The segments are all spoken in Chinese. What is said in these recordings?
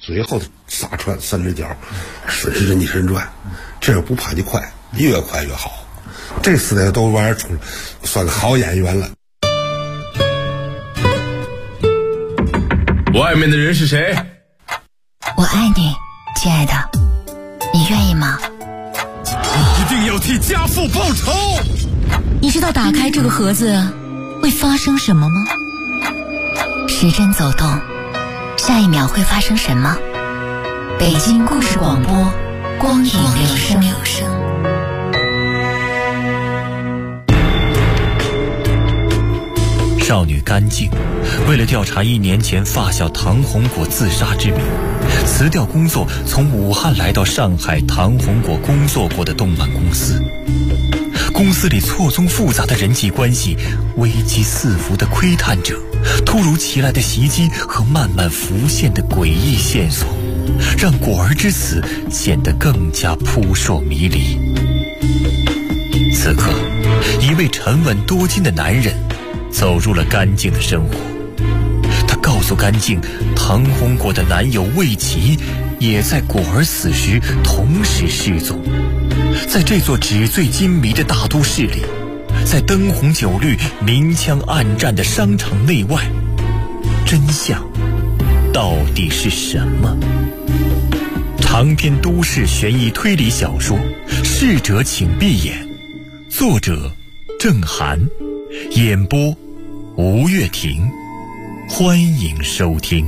最后杀穿三只脚，顺时针逆时针转，这样不怕你快，越快越好。这4代都玩出，算个好演员了。 外面的人是谁？ 我爱你，亲爱的，你愿意吗？ 一定要替家父报仇！ 你知道打开这个盒子会发生什么吗？时针走动，下一秒会发生什么？北京故事广播，光影留声。 少女甘静为了调查1年前发小唐红果自杀之谜，辞掉工作，从武汉来到上海唐红果工作过的动漫公司。公司里错综复杂的人际关系，危机四伏的窥探者，突如其来的袭击和慢慢浮现的诡异线索，让果儿之死显得更加扑朔迷离。此刻，一位沉稳多金的男人走入了甘静的生活。他告诉甘静，唐红果的男友魏琪也在果儿死时同时失踪。在这座纸醉金迷的大都市里，在灯红酒绿、明枪暗战的商场内外，真相到底是什么？长篇都市悬疑推理小说《逝者请闭眼》，作者郑涵，演播吴月婷，欢迎收听。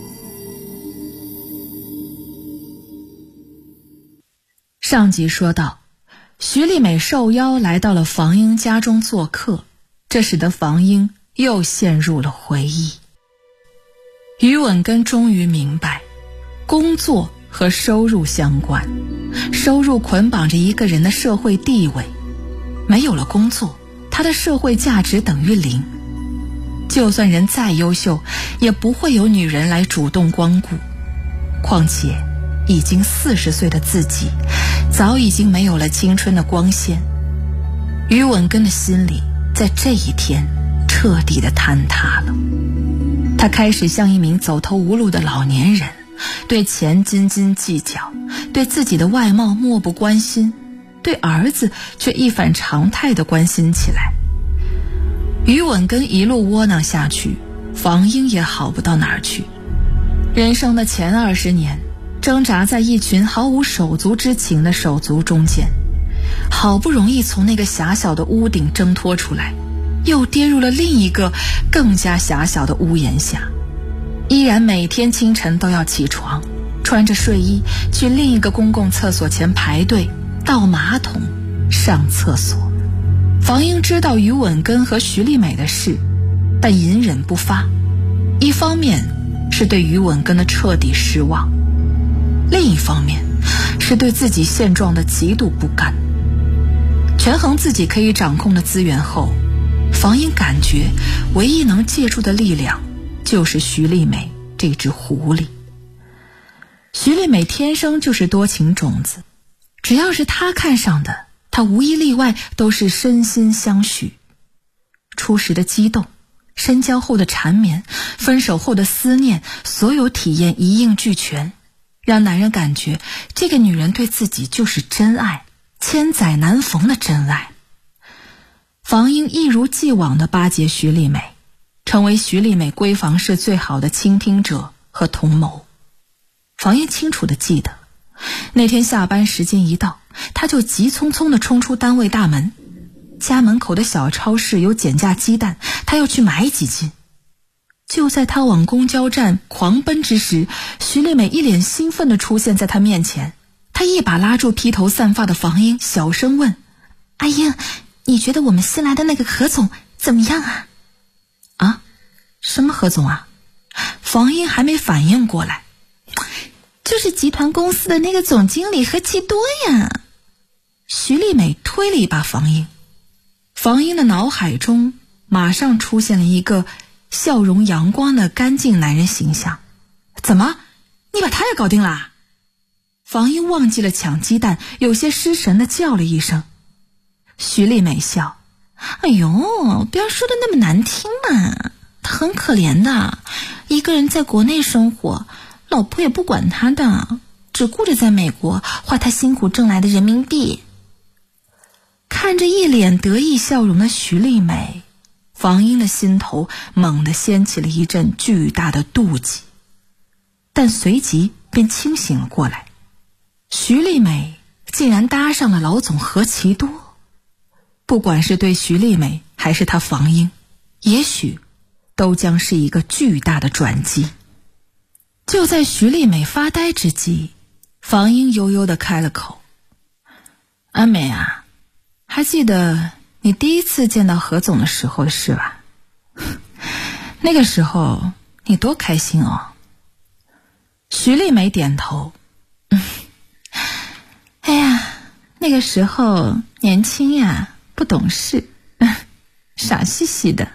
上集说到，徐丽美受邀来到了房英家中做客，这使得房英又陷入了回忆。于稳根终于明白，工作和收入相关，收入捆绑着一个人的社会地位，没有了工作，他的社会价值等于0。就算人再优秀，也不会有女人来主动光顾。况且已经40岁的自己，早已经没有了青春的光鲜。于稳根的心里在这一天彻底的坍塌了。他开始像一名走投无路的老年人，对钱斤斤计较，对自己的外貌漠不关心，对儿子却一反常态的关心起来。于稳根一路窝囊下去，房英也好不到哪儿去。人生的前20年，挣扎在一群毫无手足之情的手足中间，好不容易从那个狭小的屋顶挣脱出来，又跌入了另一个更加狭小的屋檐下，依然每天清晨都要起床，穿着睡衣去另一个公共厕所前排队倒马桶上厕所。房英知道于稳根和徐丽美的事，但隐忍不发。一方面是对于稳根的彻底失望，另一方面是对自己现状的极度不甘。权衡自己可以掌控的资源后，房英感觉唯一能借助的力量就是徐丽美这只狐狸。徐丽美天生就是多情种子，只要是她看上的，她无一例外都是身心相许。初时的激动，深交后的缠绵，分手后的思念，所有体验一应俱全，让男人感觉这个女人对自己就是真爱，千载难逢的真爱。房英一如既往地巴结徐丽美，成为徐丽美闺房室最好的倾听者和同谋。房英清楚地记得，那天下班时间一到，他就急匆匆地冲出单位大门，家门口的小超市有减价鸡蛋，他要去买几斤。就在他往公交站狂奔之时，徐丽美一脸兴奋地出现在他面前。他一把拉住披头散发的房英，小声问：阿英，你觉得我们新来的那个何总怎么样啊？啊？什么何总啊？房英还没反应过来。就是集团公司的那个总经理何其多呀。徐丽美推了一把房英，房英的脑海中马上出现了一个笑容阳光的干净男人形象。怎么，你把他也搞定了？房英忘记了抢鸡蛋，有些失神地叫了一声。徐丽美笑：哎呦，不要说的那么难听嘛，他很可怜的，一个人在国内生活， 老婆也不管他的，只顾着在美国花他辛苦挣来的人民币。看着一脸得意笑容的徐丽美，房英的心头猛地掀起了一阵巨大的妒忌，但随即便清醒了过来。徐丽美竟然搭上了老总何其多，不管是对徐丽美还是她房英，也许都将是一个巨大的转机。就在徐丽美发呆之际，房英悠悠地开了口：安美啊，还记得你第一次见到何总的时候的事吧？那个时候你多开心哦。徐丽美点头：哎呀，那个时候年轻呀，不懂事，傻兮兮的。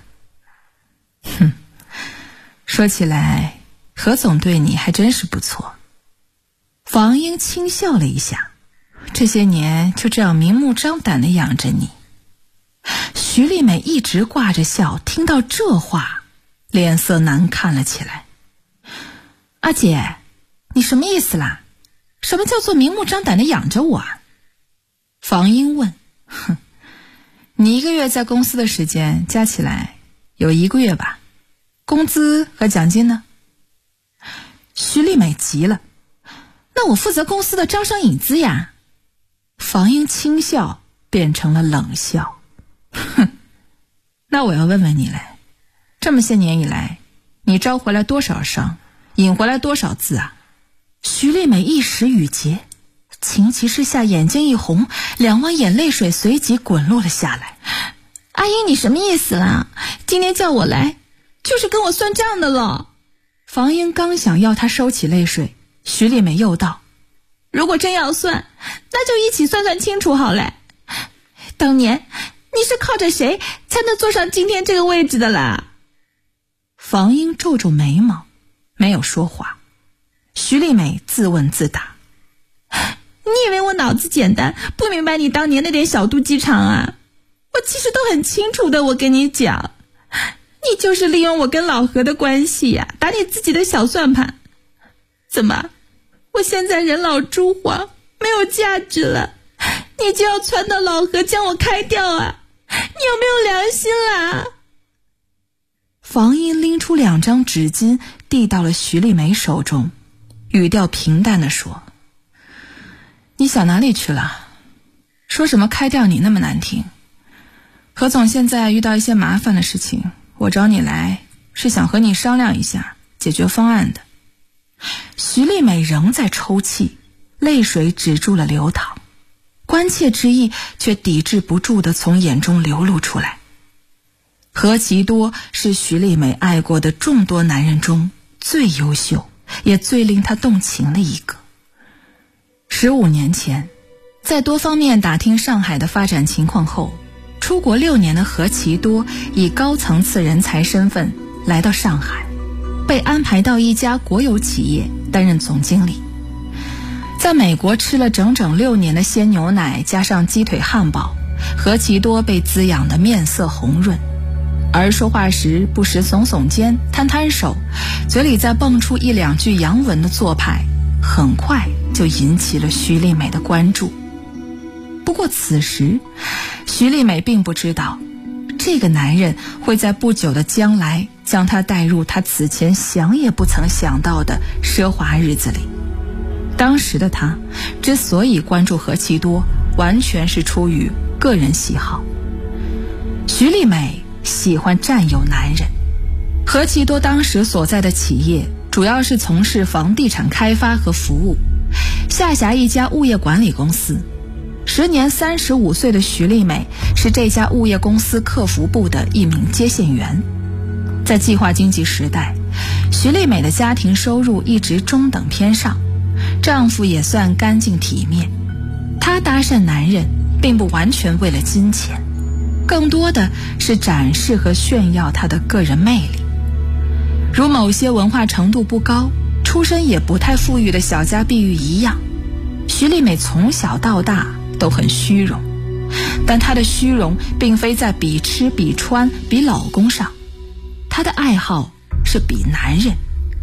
说起来，何总对你还真是不错。房英轻笑了一下，这些年就这样明目张胆地养着你。徐丽美一直挂着笑，听到这话，脸色难看了起来。阿姐，你什么意思啦？什么叫做明目张胆地养着我啊？房英问。你1个月在公司的时间加起来有1个月吧？工资和奖金呢？徐丽美急了：那我负责公司的招商引资呀。房英轻笑变成了冷笑：那我要问问你嘞，这么些年以来，你招回来多少商，引回来多少资啊？徐丽美一时语结，情急之下眼睛一红，2汪眼泪水随即滚落了下来。阿英，你什么意思啦？今天叫我来就是跟我算账的了。房英刚想要他收起泪水，徐丽美又道：如果真要算，那就一起算算清楚好嘞。当年你是靠着谁才能坐上今天这个位置的啦？房英皱皱眉毛，没有说话。徐丽美自问自答：你以为我脑子简单，不明白你当年那点小肚鸡肠啊？我其实都很清楚的，我跟你讲，你就是利用我跟老何的关系呀，打你自己的小算盘。怎么，我现在人老珠黄，没有价值了，你就要撺掇老何将我开掉啊？你有没有良心啦？房英拎出2张纸巾递到了徐丽美手中，语调平淡地说：你想哪里去了？说什么开掉你那么难听。何总现在遇到一些麻烦的事情，我找你来是想和你商量一下解决方案的。徐丽美仍在抽泣，泪水止住了流淌，关切之意却抵制不住地从眼中流露出来。何其多是徐丽美爱过的众多男人中最优秀也最令她动情的一个。15年前，在多方面打听上海的发展情况后，出国6年的何其多以高层次人才身份来到上海，被安排到一家国有企业担任总经理。在美国吃了整整6年的鲜牛奶加上鸡腿汉堡，何其多被滋养得面色红润，而说话时不时耸耸肩摊摊手，嘴里再蹦出1、2句洋文的做派，很快就引起了徐丽美的关注。不过此时徐丽美并不知道，这个男人会在不久的将来将她带入她此前想也不曾想到的奢华日子里。当时的她之所以关注何其多，完全是出于个人喜好。徐丽美喜欢占有男人。何其多当时所在的企业主要是从事房地产开发和服务，下辖一家物业管理公司。时年35岁的徐丽美是这家物业公司客服部的一名接线员。在计划经济时代，徐丽美的家庭收入一直中等偏上，丈夫也算干净体面。她搭讪男人并不完全为了金钱，更多的是展示和炫耀她的个人魅力。如某些文化程度不高、出身也不太富裕的小家碧玉一样，徐丽美从小到大都很虚荣，但她的虚荣并非在比吃比穿比老公上，她的爱好是比男人。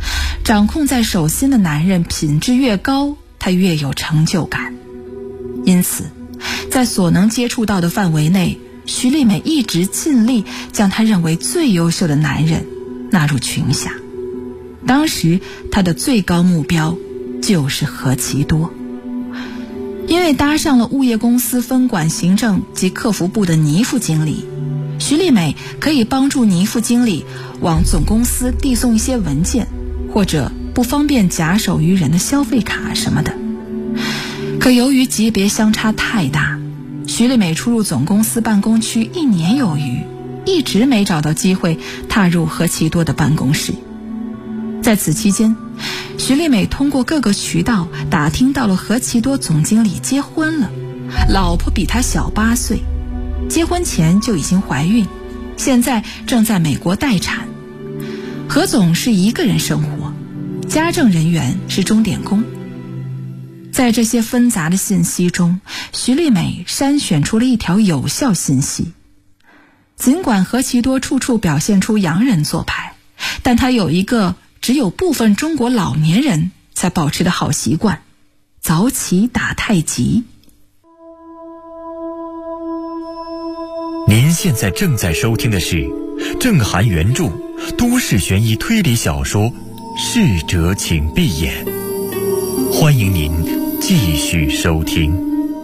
掌控在手心的男人品质越高，他越有成就感。因此，在所能接触到的范围内，徐丽美一直尽力将她认为最优秀的男人纳入群下。当时她的最高目标就是何其多。因为搭上了物业公司分管行政及客服部的倪副经理，徐丽美可以帮助倪副经理往总公司递送一些文件，或者不方便假手于人的消费卡什么的。可由于级别相差太大，徐丽美出入总公司办公区1年有余，一直没找到机会踏入何其多的办公室。在此期间，徐丽美通过各个渠道打听到了何其多总经理结婚了，老婆比他小8岁，结婚前就已经怀孕，现在正在美国待产。何总是一个人生活，家政人员是钟点工。在这些纷杂的信息中，徐丽美筛选出了一条有效信息。尽管何其多处处表现出洋人做派，但他有一个只有部分中国老年人才保持的好习惯：早起打太极。 您现在正在收听的是郑涵原著都市悬疑推理小说《逝者请闭眼》，欢迎您继续收听。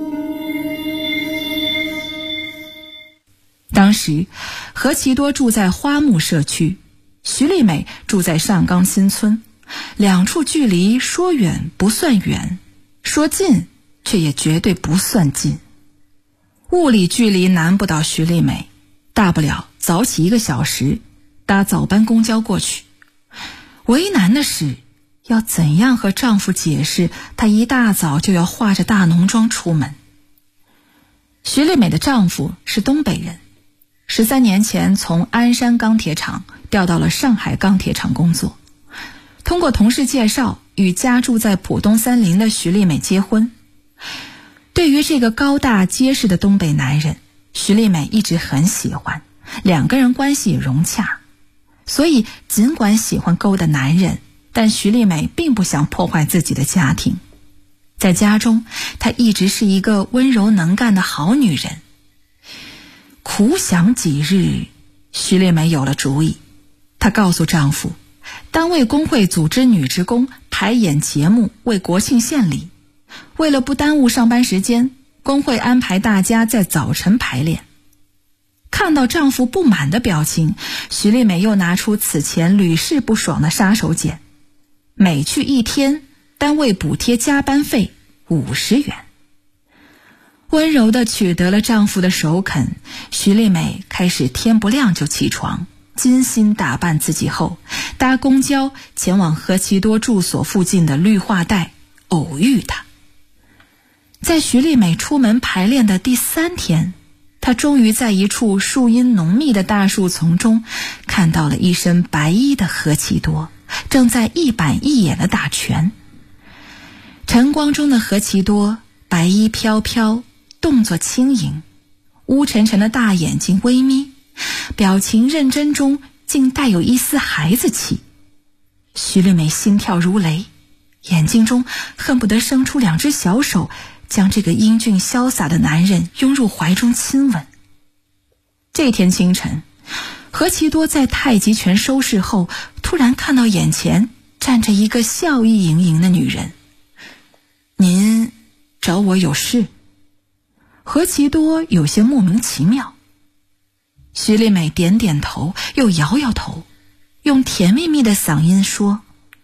当时何其多住在花木社区，徐丽美住在上冈新村，两处距离说远不算远，说近却也绝对不算近。物理距离难不倒徐丽美，大不了早起1个小时，搭早班公交过去。为难的是，要怎样和丈夫解释她一大早就要化着大浓妆出门。徐丽美的丈夫是东北人，13年前从鞍山钢铁厂调到了上海钢铁厂工作，通过同事介绍与家住在浦东3林的徐丽美结婚。对于这个高大结实的东北男人，徐丽美一直很喜欢，两个人关系也融洽。所以尽管喜欢勾搭男人，但徐丽美并不想破坏自己的家庭。在家中，她一直是一个温柔能干的好女人。苦想几日，徐丽美有了主意。她告诉丈夫，单位工会组织女职工排演节目为国庆献礼，为了不耽误上班时间，工会安排大家在早晨排练。看到丈夫不满的表情，徐丽美又拿出此前屡试不爽的杀手锏，每去1天，单位补贴加班费50元。温柔地取得了丈夫的首肯，徐丽美开始天不亮就起床，精心打扮自己后，搭公交前往何其多住所附近的绿化带偶遇他。在徐丽美出门排练的第3天，她终于在一处树荫浓密的大树丛中看到了一身白衣的何其多，正在一板一眼地打拳。晨光中的何其多白衣飘飘，动作轻盈，乌沉沉的大眼睛微眯，表情认真中竟带有一丝孩子气。徐丽美心跳如雷，眼睛中恨不得生出2只小手，将这个英俊潇洒的男人拥入怀中亲吻。这天清晨，何其多在太极拳收拾后，突然看到眼前站着一个笑意盈盈的女人。您找我有事？何其多有些莫名其妙。徐丽美点点头，又摇摇头，用甜蜜蜜的嗓音说：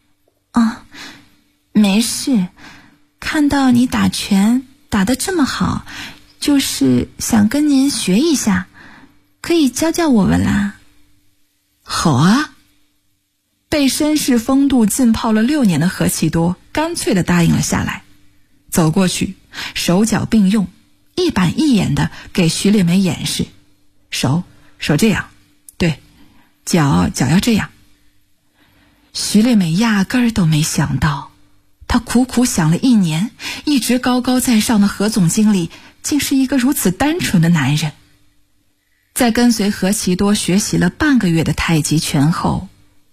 没事，看到你打拳打得这么好，就是想跟您学一下，可以教教我们啦。好啊。被绅士风度浸泡了6年的何其多干脆地答应了下来，走过去，手脚并用，一板一眼地给徐丽美演示，手这样，对，脚要这样。徐丽美压根儿都没想到，她苦苦想了1年，一直高高在上的何总经理竟是一个如此单纯的男人。在跟随何其多学习了半个月的太极拳后，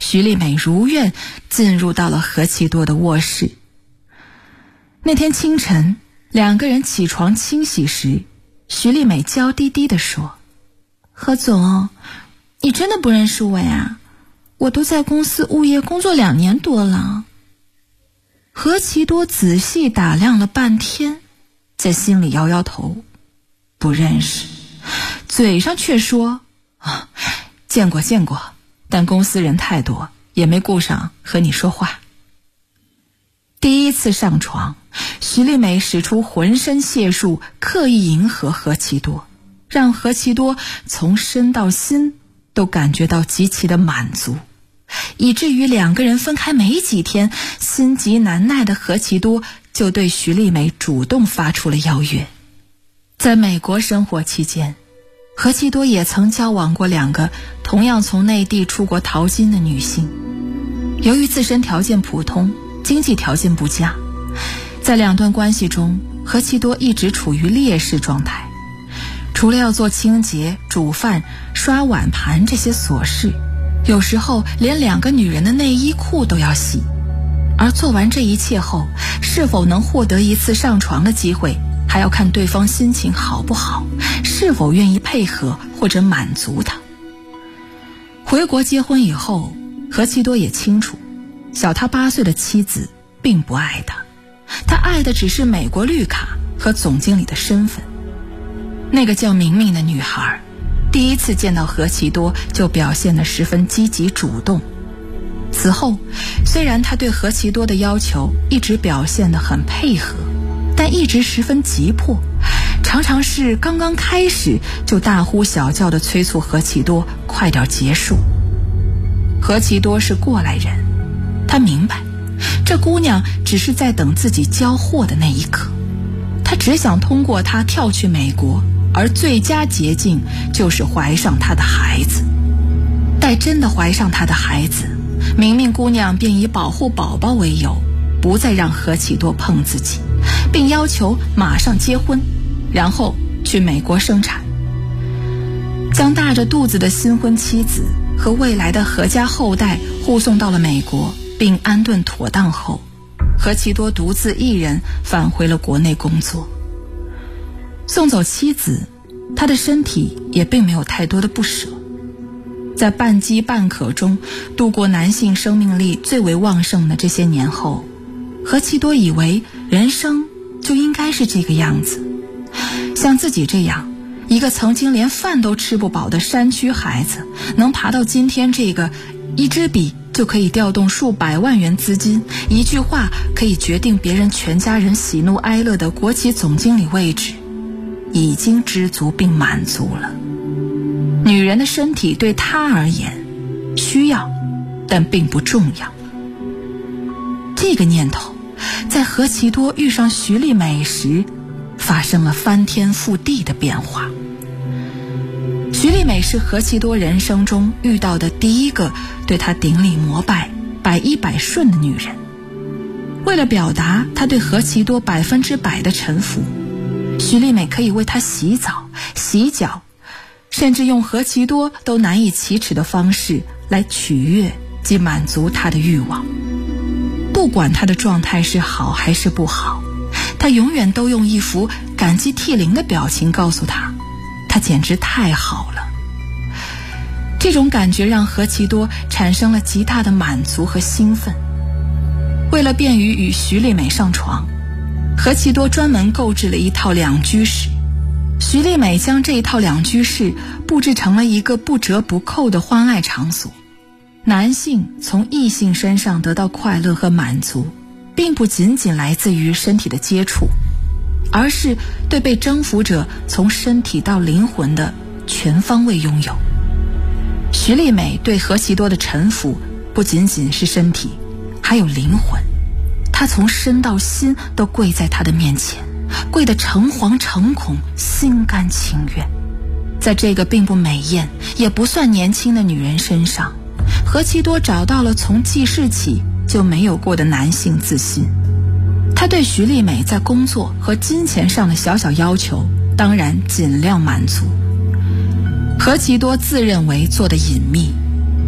徐丽美如愿进入到了何其多的卧室。那天清晨，两个人起床清洗时，徐丽美娇滴滴地说：何总，你真的不认识我呀？我都在公司物业工作2年多了。何其多仔细打量了半天，在心里摇摇头，不认识，嘴上却说见过，但公司人太多，也没顾上和你说话。第一次上床，徐丽美使出浑身解数，刻意迎合何其多，让何其多从身到心都感觉到极其的满足，以至于两个人分开没几天，心急难耐的何其多就对徐丽美主动发出了邀约。在美国生活期间，何其多也曾交往过2个同样从内地出国淘金的女性。由于自身条件普通，经济条件不佳，在2段关系中，何其多一直处于劣势状态。除了要做清洁、煮饭、刷碗盘这些琐事，有时候连2个女人的内衣裤都要洗。而做完这一切后，是否能获得一次上床的机会，还要看对方心情好不好，是否愿意配合或者满足他。回国结婚以后，何其多也清楚，小他8岁的妻子并不爱他，他爱的只是美国绿卡和总经理的身份。那个叫明明的女孩，第一次见到何其多就表现得十分积极主动。此后，虽然他对何其多的要求一直表现得很配合，但一直十分急迫，常常是刚刚开始就大呼小叫地催促何其多快点结束。何其多是过来人，他明白这姑娘只是在等自己交货的那一刻，他只想通过她跳去美国，而最佳捷径就是怀上她的孩子。待真的怀上她的孩子，明明姑娘便以保护宝宝为由，不再让何其多碰自己，并要求马上结婚，然后去美国生产。将大着肚子的新婚妻子和未来的何家后代护送到了美国，并安顿妥当后，何其多独自一人返回了国内工作。送走妻子，他的身体也并没有太多的不舍。在半饥半渴中度过男性生命力最为旺盛的这些年后，何其多以为人生就应该是这个样子。像自己这样一个曾经连饭都吃不饱的山区孩子，能爬到今天这个一支笔就可以调动数百万元资金，一句话可以决定别人全家人喜怒哀乐的国企总经理位置，已经知足并满足了。女人的身体对他而言需要，但并不重要。这个念头在何其多遇上徐丽美时发生了翻天覆地的变化。徐丽美是何其多人生中遇到的第一个对他顶礼膜拜、百依百顺的女人。为了表达她对何其多100%的臣服，徐丽美可以为他洗澡、洗脚，甚至用何其多都难以启齿的方式来取悦及满足他的欲望。不管他的状态是好还是不好，他永远都用一副感激涕零的表情告诉他，他简直太好了。这种感觉让何其多产生了极大的满足和兴奋。为了便于与徐丽美上床，何其多专门购置了一套2居室。徐丽美将这一套2居室布置成了一个不折不扣的欢爱场所。男性从异性身上得到快乐和满足，并不仅仅来自于身体的接触，而是对被征服者从身体到灵魂的全方位拥有。徐丽美对何其多的臣服不仅仅是身体，还有灵魂。她从身到心都跪在他的面前，跪得诚惶诚恐，心甘情愿。在这个并不美艳也不算年轻的女人身上，何其多找到了从记事起就没有过的男性自信。他对徐丽美在工作和金钱上的小小要求当然尽量满足。何其多自认为做得隐秘，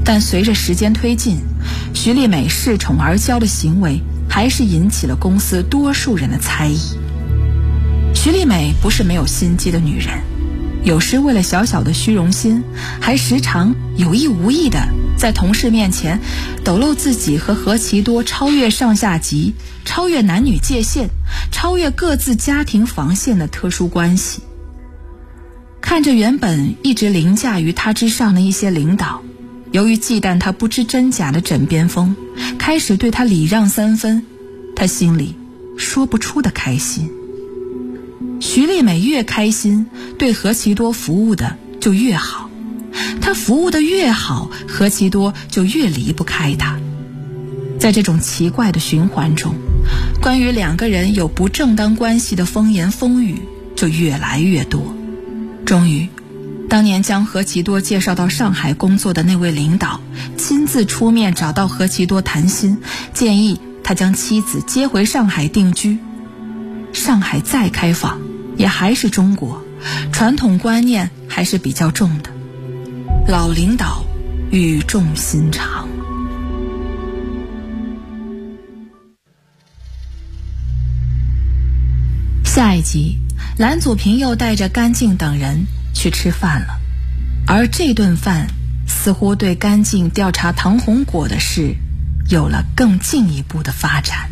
但随着时间推进，徐丽美恃宠而骄的行为还是引起了公司多数人的猜疑。徐丽美不是没有心机的女人，有时为了小小的虚荣心，还时常有意无意地在同事面前抖露自己和何其多超越上下级、超越男女界限、超越各自家庭防线的特殊关系。看着原本一直凌驾于他之上的一些领导，由于忌惮他不知真假的枕边风，开始对他礼让三分，他心里说不出的开心。徐丽美越开心，对何其多服务的就越好，他服务的越好，何其多就越离不开他。在这种奇怪的循环中，关于两个人有不正当关系的风言风语就越来越多。终于，当年将何其多介绍到上海工作的那位领导亲自出面找到何其多谈心，建议他将妻子接回上海定居。上海再开放，也还是中国，传统观念还是比较重的。老领导语重心长。下一集，蓝祖平又带着甘静等人去吃饭了，而这顿饭似乎对甘静调查唐红果的事有了更进一步的发展。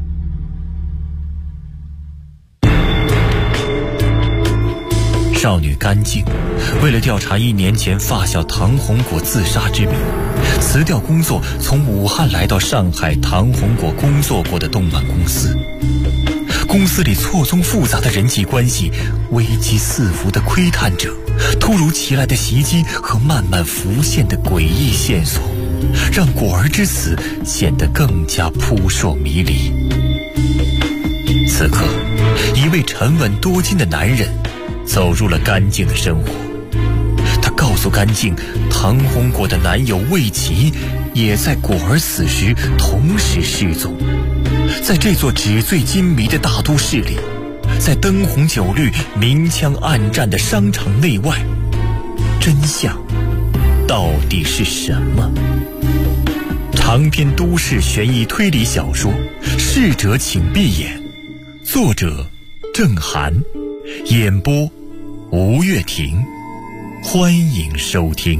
少女甘静为了调查1年前发小唐红果自杀之谜，辞掉工作，从武汉来到上海唐红果工作过的动漫公司。公司里错综复杂的人际关系，危机四伏的窥探者，突如其来的袭击和慢慢浮现的诡异线索，让果儿之死显得更加扑朔迷离。此刻，一位沉稳多金的男人走入了甘静的生活。他告诉甘静，唐红果的男友魏琪也在果儿死时同时失踪。在这座纸醉金迷的大都市里，在灯红酒绿、明枪暗战的商场内外，真相到底是什么？长篇都市悬疑推理小说《逝者请闭眼》，作者郑涵，演播吴月婷，欢迎收听。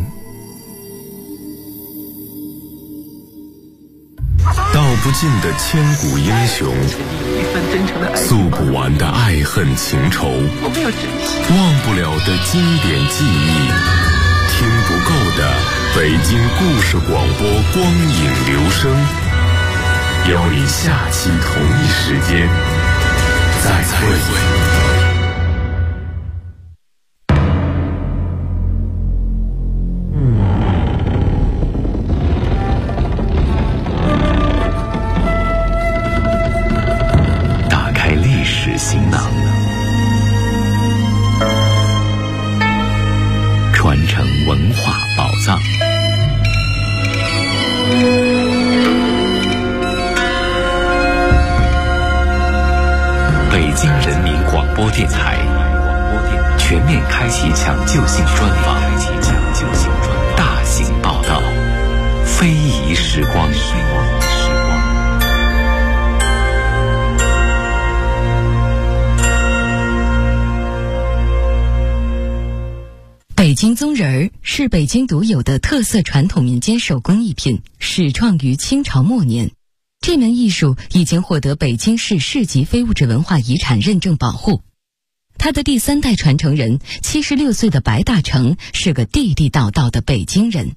道不尽的千古英雄，诉不完的爱恨情仇，忘不了的经典记忆，听不够的北京故事广播光影留声，邀你下期同一时间再会。行囊，传承文化宝藏。北京人民广播电台全面开启抢救性专访，大型报道，非遗时光。 北京宗人儿是北京独有的特色传统民间手工艺品，始创于清朝末年。这门艺术已经获得北京市市级非物质文化遗产认证保护。他的第3代传承人76岁的白大成是个地地道道的北京人。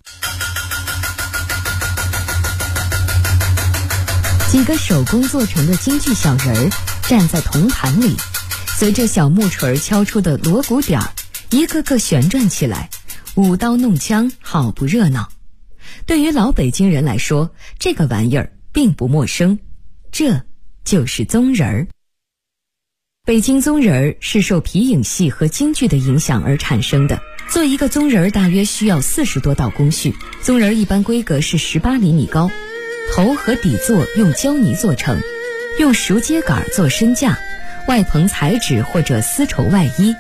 几个手工做成的京剧小人儿站在铜盘里，随着小木锤敲出的锣鼓点儿，一个个旋转起来，舞刀弄枪，好不热闹。对于老北京人来说，这个玩意儿并不陌生，这就是宗人儿。北京宗人儿是受皮影戏和京剧的影响而产生的。做一个宗人儿大约需要40多道工序，宗人儿一般规格是18厘米高，头和底座用胶泥做成，用熟秸秆做身架，外棚彩纸或者丝绸外衣。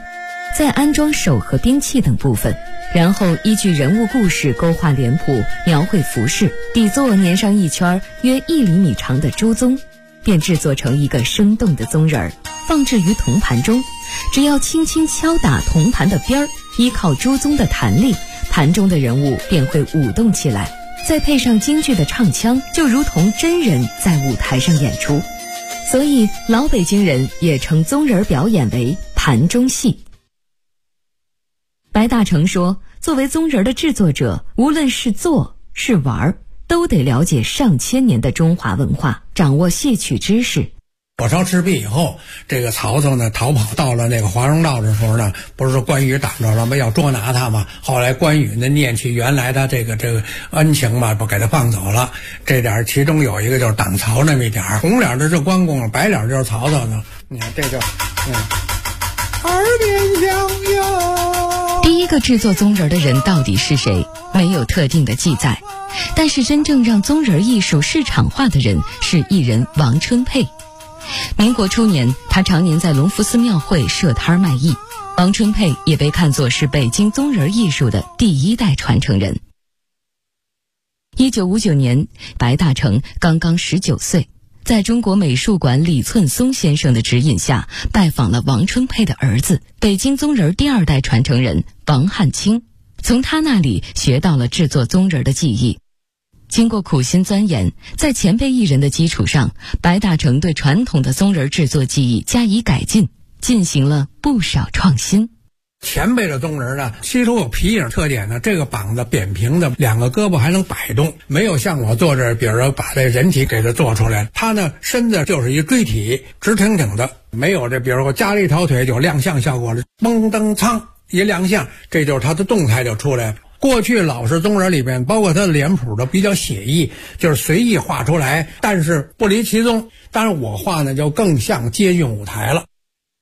再安装手和兵器等部分，然后依据人物故事勾画脸谱，描绘服饰，底座粘上一圈约1厘米长的猪鬃，便制作成一个生动的鬃人，放置于铜盘中。只要轻轻敲打铜盘的边儿，依靠猪鬃的弹力，盘中的人物便会舞动起来，再配上京剧的唱腔，就如同真人在舞台上演出。所以老北京人也称鬃人表演为盘中戏。白大成说，作为鬃人的制作者，无论是做是玩，都得了解上千年的中华文化，掌握戏曲知识。 火烧赤壁以后，这个曹操呢逃跑到了那个华容道的时候呢，不是说关羽挡着了吗？要捉拿他嘛。后来关羽呢念起原来的这个恩情嘛，不给他放走了。这点其中有一个就是挡曹那么一点，红脸的是关公，白脸就是曹操呢。你看这就耳边响哟。 第一个制作鬃人的人到底是谁？没有特定的记载，但是真正让鬃人艺术市场化的人是艺人王春佩。民国初年，他常年在隆福寺庙会设摊卖艺。王春佩也被看作是北京鬃人艺术的第一代传承人。1959年，白大成刚刚19岁，在中国美术馆李寸松先生的指引下，拜访了王春佩的儿子，北京鬃人第2代传承人王汉卿，从他那里学到了制作鬃人的技艺。经过苦心钻研，在前辈艺人的基础上，白大成对传统的鬃人制作技艺加以改进，进行了不少创新。 前辈的鬃人呢，其实有皮影特点呢，这个膀子扁平的，2个胳膊还能摆动，没有像我做这，比如说把这人体给它做出来，他呢身子就是一锥体，直挺挺的，没有这，比如说加了一条腿就亮相效果了，嘣噔苍一亮相，这就是他的动态就出来了。过去老式鬃人里边，包括他的脸谱都比较写意，就是随意画出来，但是不离其宗。当然我画呢就更像接近舞台了。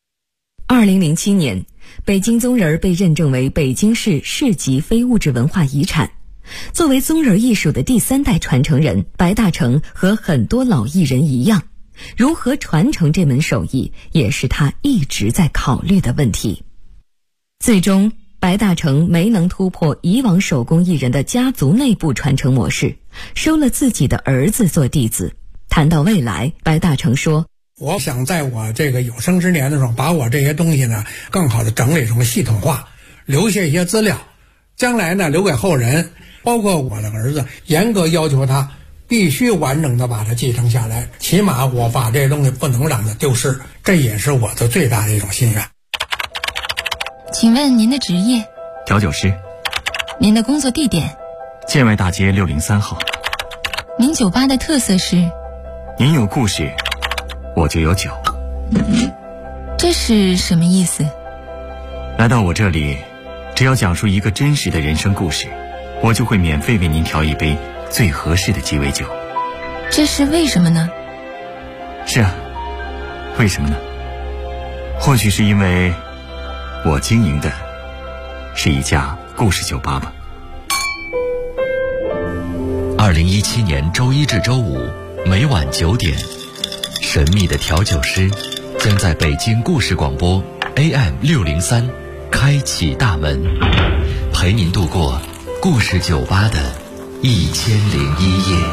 2007年，北京鬃人被认证为北京市市级非物质文化遗产。作为鬃人艺术的第3代传承人，白大成和很多老艺人一样，如何传承这门手艺，也是他一直在考虑的问题。最终白大成没能突破以往手工艺人的家族内部传承模式，收了自己的儿子做弟子。谈到未来，白大成说， 我想在我这个有生之年的时候，把我这些东西呢更好的整理成系统化，留下一些资料，将来呢留给后人，包括我的儿子，严格要求他必须完整的把它继承下来，起码我把这些东西不能让它丢失，这也是我的最大的一种心愿。 请问您的职业？ 调酒师。 您的工作地点？ 建外大街603号。 您酒吧的特色是？ 您有故事，我就有酒。 这是什么意思？ 来到我这里，只要讲述一个真实的人生故事，我就会免费为您调一杯最合适的鸡尾酒。 这是为什么呢？ 是啊，为什么呢？或许是因为我经营的是一家故事酒吧吧。 2017年周一至周五每晚9点，神秘的调酒师将在北京故事广播 AM603开启大门，陪您度过故事酒吧的1001夜。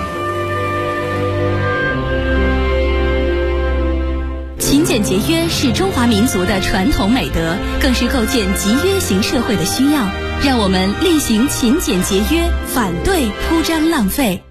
勤俭节约是中华民族的传统美德，更是构建集约型社会的需要。让我们厉行勤俭节约，反对铺张浪费。